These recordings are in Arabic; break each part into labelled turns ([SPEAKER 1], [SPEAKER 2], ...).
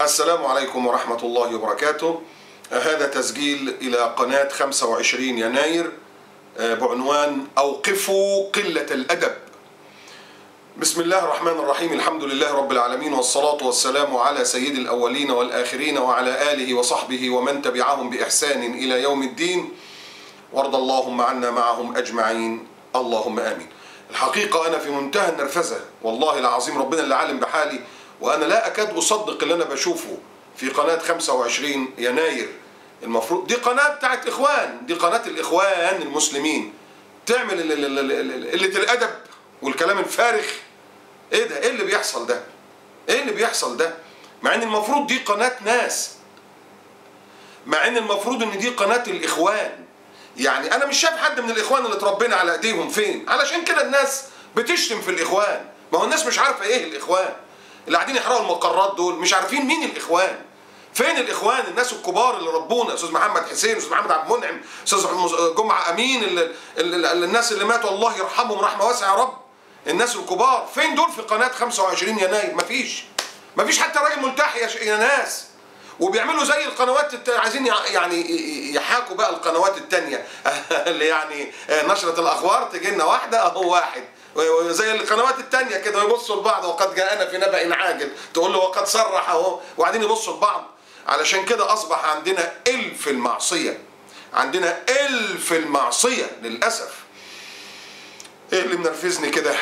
[SPEAKER 1] السلام عليكم ورحمة الله وبركاته. هذا تسجيل إلى قناة 25 يناير بعنوان أوقفوا قلة الأدب. بسم الله الرحمن الرحيم، الحمد لله رب العالمين، والصلاة والسلام على سيد الأولين والآخرين وعلى آله وصحبه ومن تبعهم بإحسان إلى يوم الدين، وارض اللهم عنا معهم أجمعين، اللهم آمين. الحقيقة أنا في منتهى النرفزة، والله العظيم ربنا اللي عالم بحالي، وأنا لا أكاد أصدق اللي أنا بشوفه في قناة 25 يناير. المفروض دي قناة بتاعت إخوان، دي قناة الإخوان المسلمين، تعمل قلة الأدب والكلام الفارغ. إيه ده؟ إيه اللي بيحصل ده؟ إيه اللي بيحصل ده؟ مع إن المفروض دي قناة ناس، مع إن المفروض إن دي قناة الإخوان. يعني أنا مش شايف حد من الإخوان اللي اتربينا على إيديهم فين، علشان كده الناس بتشتم في الإخوان. ما هو الناس مش عارفة إيه الإخوان، اللي قاعدين يحرقوا المقرات دول مش عارفين مين الإخوان. فين الإخوان؟ الناس الكبار اللي ربونا، أستاذ محمد حسين، أستاذ محمد عبد المنعم، أستاذ جمعة أمين، الناس اللي ماتوا الله يرحمهم رحمة واسعة يا رب. الناس الكبار فين دول في قناة 25 يناير؟ مفيش حتى راجل ملتحي يا ناس. وبيعملوا زي القنوات عايزين يعني يحاكوا بقى القنوات التانية اللي يعني نشرة الأخبار تجي لنا واحدة أهو واحد، زي القنوات التانية كده يبصوا لبعض، وقد جاءنا في نبأ عاجل، تقول له وقد صرح اهو، وبعدين يبصوا لبعض. علشان كده أصبح عندنا ألف المعصية، عندنا ألف المعصية للأسف. إيه اللي منرفزني كده؟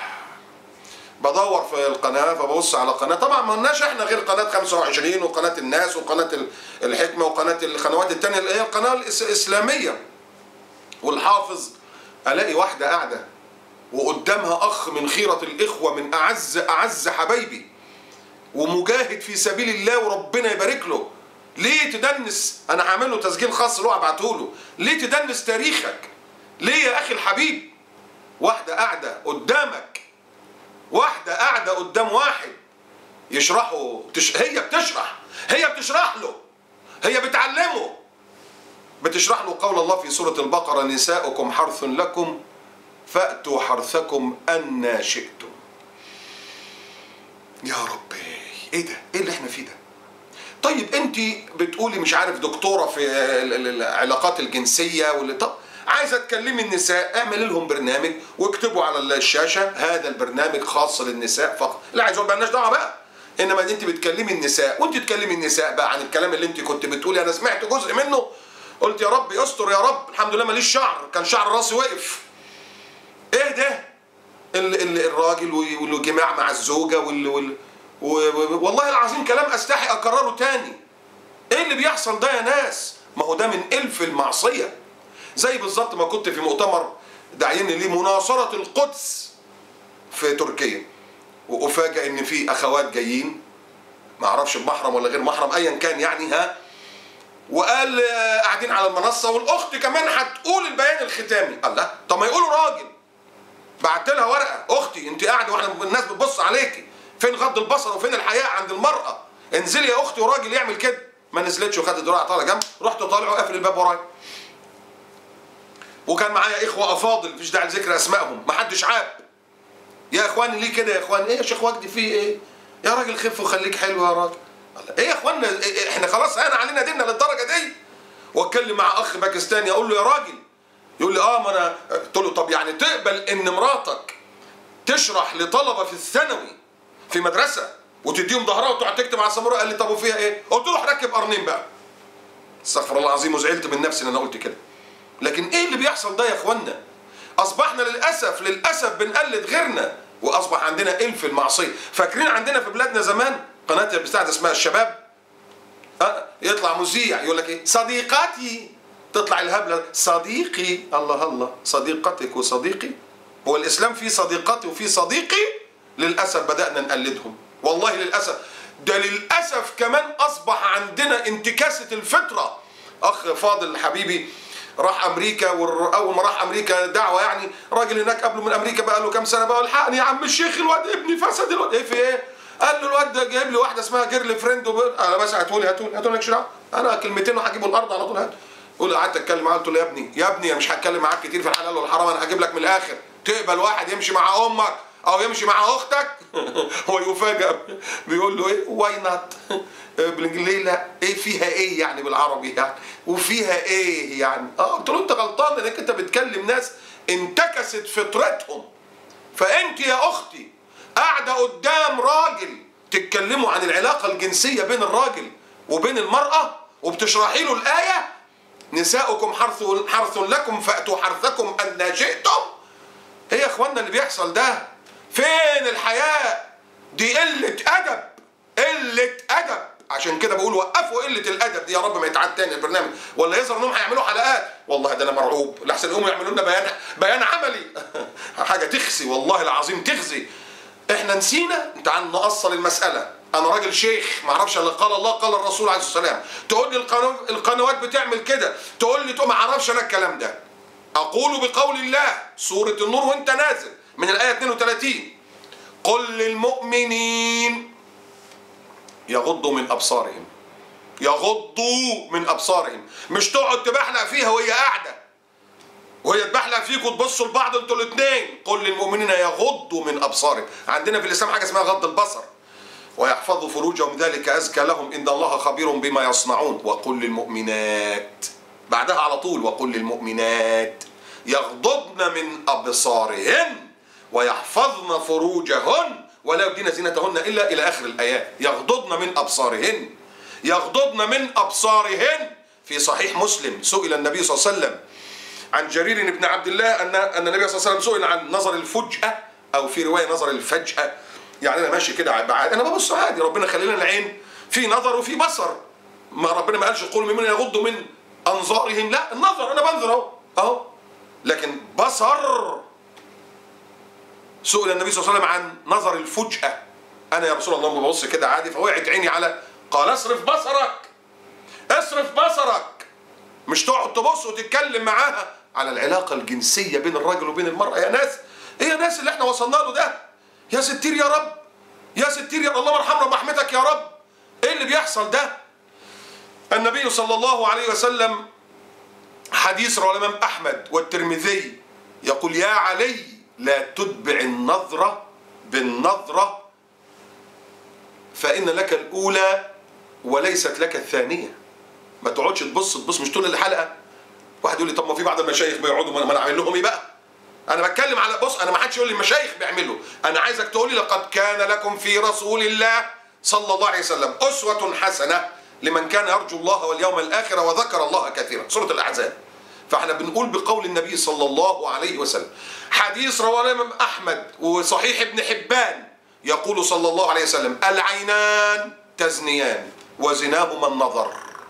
[SPEAKER 1] بدور في القناة فببص على قناة، طبعا ما لناش احنا غير قناة 25 وقناة الناس وقناة الحكمة وقناة القنوات التانية اللي هي القناة الإسلامية. والحافظ ألاقي واحدة قاعدة وقدامها أخ من خيرة الإخوة، من أعز حبايبي، ومجاهد في سبيل الله وربنا يبارك له. ليه تدنس؟ أنا هعمل له تسجيل خاص له أبعته له. ليه تدنس تاريخك؟ ليه يا أخي الحبيب؟ واحدة قاعدة قدامك، واحدة قاعدة قدام واحد يشرحه، هي بتشرح له، هي بتعلمه، بتشرح له قول الله في سورة البقرة: نساؤكم حرث لكم فأتوا حرثكم أن شئتم. يا ربي ايه ده؟ ايه اللي احنا فيه ده؟ طيب انت بتقولي مش عارف دكتورة في العلاقات الجنسية طب عايزة تكلمي النساء، اعمل لهم برنامج واكتبوا على الشاشة هذا البرنامج خاص للنساء فقط. لا عايز اقول مالناش دعوة بقى، انما انت بتكلمي النساء، وانت تكلمي النساء بقى عن الكلام اللي انت كنت بتقولي. انا سمعت جزء منه قلت يا رب يستر يا رب، الحمد لله ماليش شعر، كان شعر راسي وقف. ايه ده؟ الراجل والجماع مع الزوجة والله العظيم كلام استحي اكرره تاني. ايه اللي بيحصل ده يا ناس؟ ما هو ده من ألف المعصية. زي بالظبط ما كنت في مؤتمر داعين ليه مناصرة القدس في تركيا، وأفاجأ ان في اخوات جايين، ما اعرفش بمحرم ولا غير محرم ايا كان يعني، وقال قاعدين على المنصة، والاخت كمان هتقول البيان الختامي. الله، طب ما يقولوا راجل. بعت لها ورقة: اختي انت قاعدة واحنا الناس بتبص عليكي، فين غض البصر وفين الحياء عند المرأة؟ انزلي يا اختي، وراجل يعمل كده. ما نزلتش وخدت دراعها طالع جنب، رحت طالع وقافل الباب ورايا. وكان معايا اخوة افاضل مفيش داعي لذكر اسمائهم، ما حدش عاب. يا اخواني ليه كده يا اخوان؟ ايه يا شيخ وجدي في ايه؟ يا راجل خف وخليك حلو يا راجل. ايه يا اخوانا؟ احنا خلاص هان علينا ديننا للدرجة دي؟ واتكلم مع اخ باكستاني اقول له يا راجل، يقول لي ما انا قلت له طب يعني تقبل ان مراتك تشرح لطلبه في الثانوي في مدرسه وتديهم ظهرها وتقعد تكتب على السبوره؟ قال لي طب وفيها ايه؟ قلت له ركب قرنين بقى. استغفر الله العظيم، وزعلت من نفسي ان انا قلت كده. لكن ايه اللي بيحصل ده يا اخوانا؟ اصبحنا للاسف بنقلد غيرنا، واصبح عندنا ألف المعصيه. فاكرين عندنا في بلادنا زمان قناه بتاعت اسمها الشباب، يطلع مذيع يقول لك ايه؟ صديقاتي، تطلع الهبله صديقي. الله، صديقتك وصديقي؟ هو الاسلام فيه صديقتي وفيه صديقي؟ للاسف بدانا نقلدهم، والله للاسف. ده للاسف كمان اصبح عندنا انتكاسه الفطره. اخ فاضل حبيبي راح امريكا، واول ما راح امريكا دعوه يعني، راجل هناك قبله من امريكا بقى له كام سنه بقى: الحقني يا عم الشيخ الواد ابني فسد. الواد ايه في ايه؟ قال له الواد ده جايب لي واحده اسمها جيرل فريند انا بس هاتولي مالكش دعوه، انا كلمتين وهجيبه الارض على طول. قول قعدت اتكلم معاه، قلت له يا ابني مش هتكلم معاك كتير في الحلال والحرام، انا هجيب لك من الاخر. تقبل واحد يمشي مع امك او يمشي مع اختك ويفاجأ بيقول له ايه واي نوت بالانجليزي، لا ايه فيها ايه يعني بالعربي يعني، وفيها ايه يعني. قلت له انت غلطان انك انت بتكلم ناس انتكست فطرتهم. فانت يا اختي قاعده قدام راجل تتكلموا عن العلاقه الجنسيه بين الراجل وبين المراه وبتشرحي له الايه نساؤكم حرث لكم فاتوا حرثكم ان شئتم. ايه يا اخوانا اللي بيحصل ده؟ فين الحياء؟ دي قله ادب، قله ادب. عشان كده بقول وقفوا قله الادب دي، يا رب ما يتعاد تاني البرنامج، ولا يظهر انهم هيعملوا حلقات. والله ده انا مرعوب لحسن يقوموا يعملوا لنا بيان عملي حاجه تخزي والله العظيم تخزي. احنا نسينا. تعال نأصل المساله. انا راجل شيخ ما اعرفش الا قال الله قال الرسول عليه الصلاه والسلام، تقول لي القنوات بتعمل كده، تقول لي ما اعرفش انا الكلام ده. اقول بقول الله سوره النور وانت نازل من الايه 32 قل للمؤمنين يغضوا من ابصارهم. يغضوا من ابصارهم، مش تقعد تبحلق فيها وهي قاعده وهي تبحلق فيك وتبصوا لبعض انتوا الاثنين. قل للمؤمنين يغضوا من ابصارهم. عندنا في الاسلام حاجه اسمها غض البصر. ويحفظوا فروجهم ذلك ازكى لهم ان الله خبير بما يصنعون. وقل للمؤمنات بعدها على طول وقل للمؤمنات يغضضن من ابصارهن ويحفظن فروجهن ولا يبدين زينتهن الا الى اخر الايات. يغضضن من ابصارهن، يغضضن من ابصارهن. في صحيح مسلم سئل النبي صلى الله عليه وسلم عن جرير بن عبد الله ان النبي صلى الله عليه وسلم سئل عن نظر الفجأة او في روايه نظر الفجأة. يعني انا ماشي كده انا ببص عادي، ربنا خلي لنا العين في نظر وفي بصر. ما ربنا ما قالش قولوا ممن يغضوا من انظارهم، لا النظر انا بنظر اهو لكن بصر. سئل النبي صلى الله عليه وسلم عن نظر الفجأة. انا يا رسول الله ببص كده عادي فوقعت عيني على، قال اصرف بصرك، اصرف بصرك. مش تقعد تبص وتتكلم معاها على العلاقة الجنسية بين الرجل وبين المرأة. يا ناس ايه يا ناس اللي احنا وصلنا له ده؟ يا ستير يا رب، يا ستير يا الله مرحمنا برحمتك يا رب. ايه اللي بيحصل ده؟ النبي صلى الله عليه وسلم حديث رواه الامام احمد والترمذي يقول يا علي لا تتبع النظرة بالنظرة فإن لك الأولى وليست لك الثانية. ما تقعدش تبص مش طول الحلقة. واحد يقول لي طب ما في بعض المشايخ بيقعدوا ما انا اعمل لهم ايه بقى؟ انا بتكلم على بص، انا ما حدش يقول لي المشايخ بيعملوا، انا عايزك تقول لي لقد كان لكم في رسول الله صلى الله عليه وسلم أسوة حسنة لمن كان يرجو الله واليوم الآخر وذكر الله كثيرا. سورة الأحزاب. فاحنا بنقول بقول النبي صلى الله عليه وسلم. حديث رواه الإمام أحمد وصحيح ابن حبان يقول صلى الله عليه وسلم العينان تزنيان وزناهما النظر،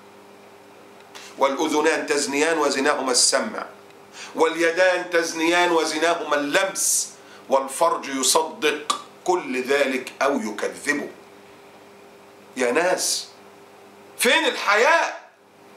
[SPEAKER 1] والأذنان تزنيان وزناهما السمع، واليدان تزنيان وزناهما اللمس، والفرج يصدق كل ذلك أو يكذبه. يا ناس فين الحياء؟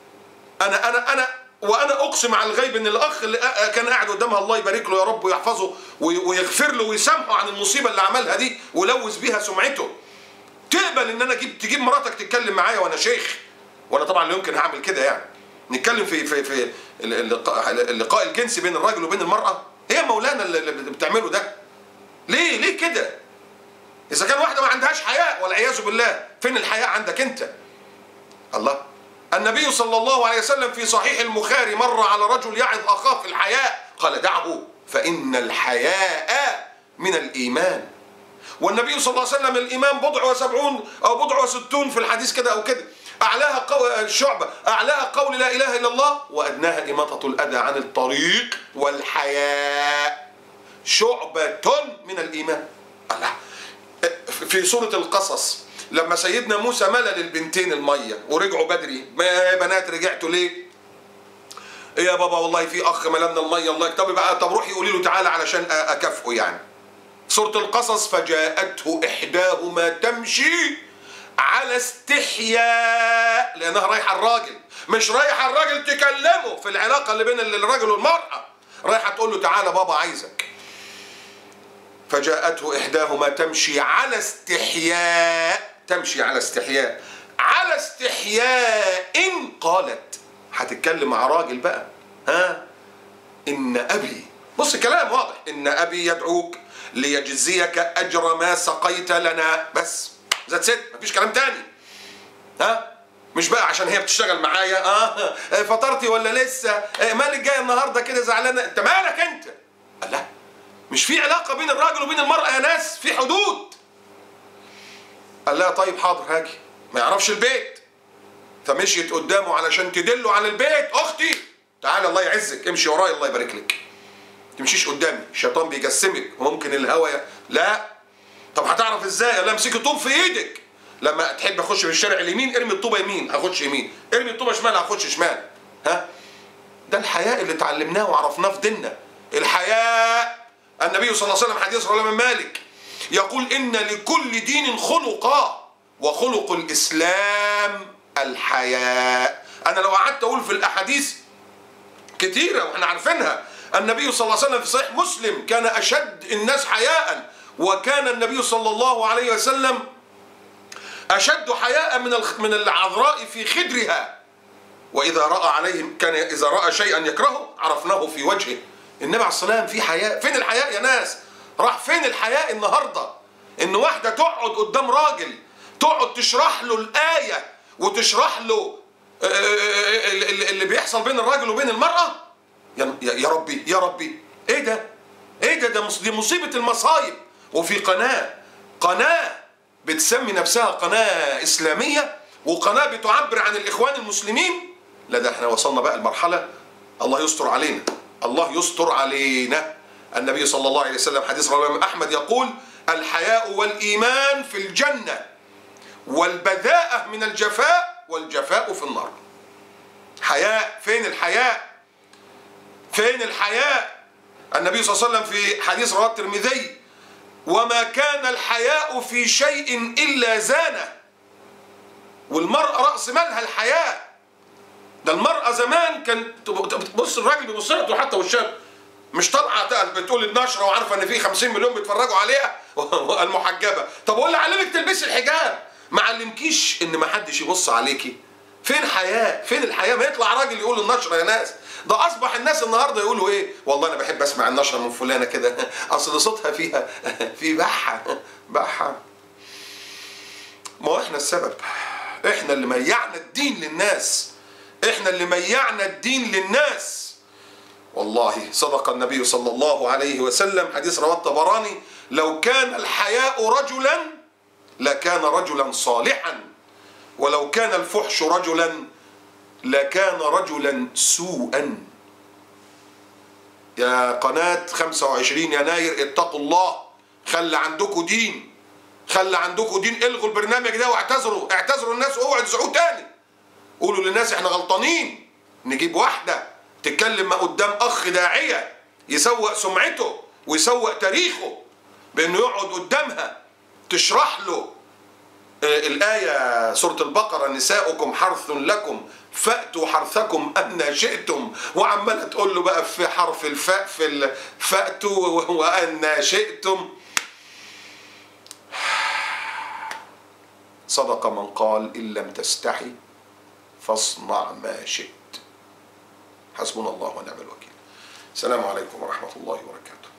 [SPEAKER 1] وانا اقسم على الغيب ان الاخ اللي كان قاعد قدامها الله يبارك له يا رب ويحفظه ويغفر له ويسامحه عن المصيبه اللي عملها دي ولوث بيها سمعته، تقبل ان انا تجيب مراتك تتكلم معايا وانا شيخ؟ وانا طبعا لا يمكن هعمل كده يعني. نتكلم في اللقاء الجنسي بين الراجل وبين المراه. ايه يا مولانا اللي بتعمله ده؟ ليه كده؟ اذا كان واحده ما عندهاش حياء والعياذ بالله، فين الحياء عندك انت؟ الله. النبي صلى الله عليه وسلم في صحيح البخاري مر على رجل يعظ اخاه في الحياء قال دعه فإن الحياء من الإيمان. والنبي صلى الله عليه وسلم الإيمان 70 أو 60 في الحديث كده أو كده. أعلاها الشعبة، أعلاها قول لا إله إلا الله وأدناها إماطة الأذى عن الطريق، والحياء شعبة من الإيمان. الله. في سورة القصص لما سيدنا موسى ملى للبنتين المية ورجعوا بدري، ما يا بنات رجعتوا ليه؟ ايه يا بابا والله في اخ ملمنا المية الله يكتب بقى، طب روحي قولي له تعالى علشان اكافئه يعني. سورة القصص فجاءته احداهما تمشي على استحياء، لانها رايحة الراجل، مش رايحة الراجل تكلمه في العلاقة اللي بين الراجل والمرأة، رايحة تقول له تعالى بابا عايزك. فجاءته إحداهما تمشي على استحياء، تمشي على استحياء، على استحياء قالت، هتتكلم مع راجل بقى، ها إن أبي، بص كلام واضح، إن أبي يدعوك ليجزيك أجر ما سقيت لنا. بس ذات ست، مفيش كلام تاني. ها؟ مش بقى عشان هي بتشتغل معايا فطرتي ولا لسه، مالك جاي النهارده كده زعلانه، انت مالك انت؟ لا، مش في علاقه بين الراجل وبين المراه يا ناس، في حدود. قال لها طيب حاضر هاجي. ما يعرفش البيت، فمشيت قدامه علشان تدله على البيت. اختي تعالى الله يعزك، امشي ورايا الله يبارك لك، تمشيش قدامي، الشيطان بيجسمك وممكن الهوى لا. طب هتعرف ازاي؟ قال لها امسكي طوب في ايدك، لما تحب اخش في الشارع اليمين ارمي الطوبه يمين هخش يمين، ارمي الطوبه شمال هخش شمال. ها؟ ده الحياء اللي اتعلمناه وعرفناه في ديننا. الحياء، النبي صلى الله عليه وسلم حديث رواه الإمام مالك يقول ان لكل دين خلقا وخلق الاسلام الحياء. انا لو قعدت اقول في الاحاديث كتيره واحنا عارفينها، النبي صلى الله عليه وسلم في صحيح مسلم كان اشد الناس حياء، وكان النبي صلى الله عليه وسلم أشد حياء من العذراء في خدرها، وإذا رأى عليهم كان إذا رأى شيئا يكرهه عرفناه في وجهه. النبي عليه الصلاة والسلام في حياء. فين الحياء يا ناس؟ راح فين الحياء النهاردة؟ إن واحدة تقعد قدام راجل تقعد تشرح له الآية وتشرح له اللي بيحصل بين الراجل وبين المرأة. يا ربي يا ربي، إيه ده؟ إيه ده؟ دي مصيبة المصايب. وفي قناة بتسمي نفسها قناة إسلامية وقناة بتعبر عن الإخوان المسلمين. لا ده احنا وصلنا بقى المرحلة، الله يستر علينا، الله يستر علينا. النبي صلى الله عليه وسلم حديث رواه الإمام أحمد يقول الحياء والإيمان في الجنة والبذاءة من الجفاء والجفاء في النار. حياء، فين الحياء؟ فين الحياء؟ النبي صلى الله عليه وسلم في حديث رواه الترمذي وما كان الحياء في شيء إلا زانه. والمرأة رأس مالها الحياء. ده المرأة زمان كانت بص الراجل بيبص لها حتى والشاب مش طالعة بتقول النشرة وعارفة ان في 50 مليون بيتفرجوا عليها المحجبة. طب هو اللي علمك تلبسي الحجاب ما علمكيش ان ما حدش يبص عليكي؟ فين حياء؟ فين الحياء؟ ما يطلع راجل يقول النشرة يا ناس. ده اصبح الناس النهارده يقولوا ايه؟ والله انا بحب اسمع النشرة من فلانة كده اصل صوتها فيها في بحة. ما هو احنا السبب، احنا اللي ميعنا الدين للناس، احنا اللي ميعنا الدين للناس. والله صدق النبي صلى الله عليه وسلم حديث رواه الطبراني لو كان الحياء رجلا لكان رجلا صالحا، ولو كان الفحش رجلا لكان رجلا سوءا. يا قناة 25 يناير اتقوا الله، خلي عندكم دين، خلي عندكم دين. الغوا البرنامج ده اعتذروا الناس واوعوا تزعوه تاني. قولوا للناس احنا غلطانين. نجيب واحدة تتكلم قدام اخ داعية يسوق سمعته ويسوق تاريخه بانه يقعد قدامها تشرح له الآية سورة البقرة نساؤكم حرث لكم فأتوا حرثكم أن شئتم، وعمالة تقول له بقى في حرف الفاء في فأتوا وأن شئتم. صدق من قال إن لم تستحي فاصنع ما شئت. حسبنا الله ونعم الوكيل. السلام عليكم ورحمة الله وبركاته.